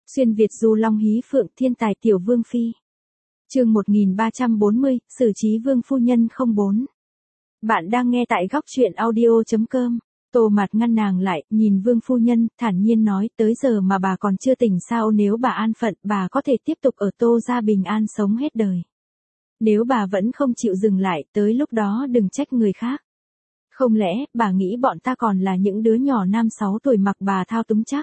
Xuyên Việt du long hí phượng thiên tài tiểu vương phi. Chương 1340, xử trí vương phu nhân 04. Bạn đang nghe tại góc truyện audio.com. Tô Mạt ngăn nàng lại, nhìn vương phu nhân, thản nhiên nói, tới giờ mà bà còn chưa tỉnh sao? Nếu bà an phận, bà có thể tiếp tục ở Tô gia bình an sống hết đời. Nếu bà vẫn không chịu dừng lại, tới lúc đó đừng trách người khác. Không lẽ, bà nghĩ bọn ta còn là những đứa nhỏ 5-6 tuổi mặc bà thao túng chắc?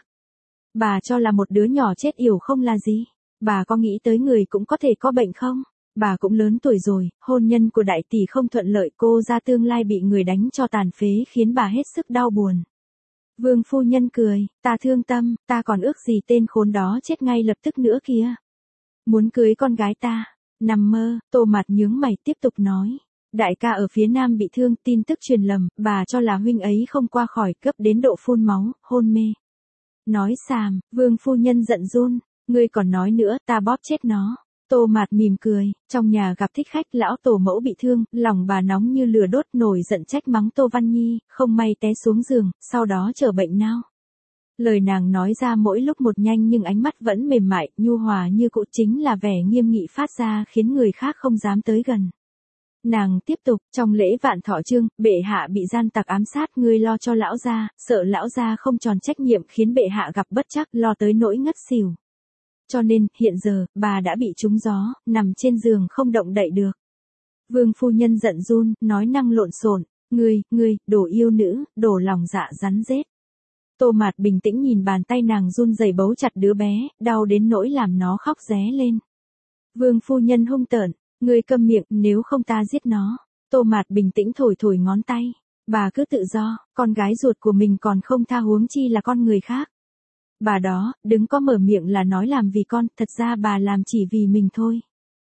Bà cho là một đứa nhỏ chết yểu không là gì? Bà có nghĩ tới người cũng có thể có bệnh không? Bà cũng lớn tuổi rồi, hôn nhân của đại tỷ không thuận lợi, cô ra tương lai bị người đánh cho tàn phế khiến bà hết sức đau buồn. Vương phu nhân cười, ta thương tâm, ta còn ước gì tên khốn đó chết ngay lập tức nữa kìa. Muốn cưới con gái ta. Nằm mơ, Tô Mạt nhướng mày tiếp tục nói. Đại ca ở phía nam bị thương, tin tức truyền lầm, bà cho là huynh ấy không qua khỏi, cấp đến độ phun máu, hôn mê. Nói xàm, vương phu nhân giận run, ngươi còn nói nữa, ta bóp chết nó. Tô Mạt mỉm cười, trong nhà gặp thích khách, lão tổ mẫu bị thương, lòng bà nóng như lửa đốt, nổi giận trách mắng Tô Văn Nhi, không may té xuống giường, sau đó trở bệnh nao. Lời nàng nói ra mỗi lúc một nhanh nhưng ánh mắt vẫn mềm mại, nhu hòa như cũ, chính là vẻ nghiêm nghị phát ra khiến người khác không dám tới gần. Nàng tiếp tục, trong lễ vạn thọ chương, bệ hạ bị gian tặc ám sát, ngươi lo cho lão gia, sợ lão gia không tròn trách nhiệm khiến bệ hạ gặp bất trắc, lo tới nỗi ngất xỉu. Cho nên, hiện giờ, bà đã bị trúng gió, nằm trên giường không động đậy được. Vương phu nhân giận run, nói năng lộn xộn, ngươi, đồ yêu nữ, đồ lòng dạ rắn rết. Tô Mạt bình tĩnh nhìn bàn tay nàng run rẩy bấu chặt đứa bé, đau đến nỗi làm nó khóc ré lên. Vương phu nhân hung tợn, ngươi câm miệng, nếu không ta giết nó. Tô Mạt bình tĩnh thổi ngón tay, bà cứ tự do, con gái ruột của mình còn không tha huống chi là con người khác. Bà đó, đừng có mở miệng là nói làm vì con, thật ra bà làm chỉ vì mình thôi.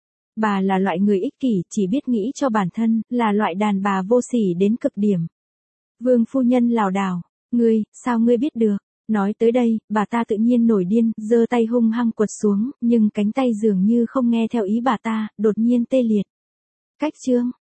Bà là loại người ích kỷ, chỉ biết nghĩ cho bản thân, là loại đàn bà vô sỉ đến cực điểm. Vương phu nhân lảo đảo, sao ngươi biết được? Nói tới đây, bà ta tự nhiên nổi điên, giơ tay hung hăng quật xuống, nhưng cánh tay dường như không nghe theo ý bà ta, đột nhiên tê liệt. Cách chương,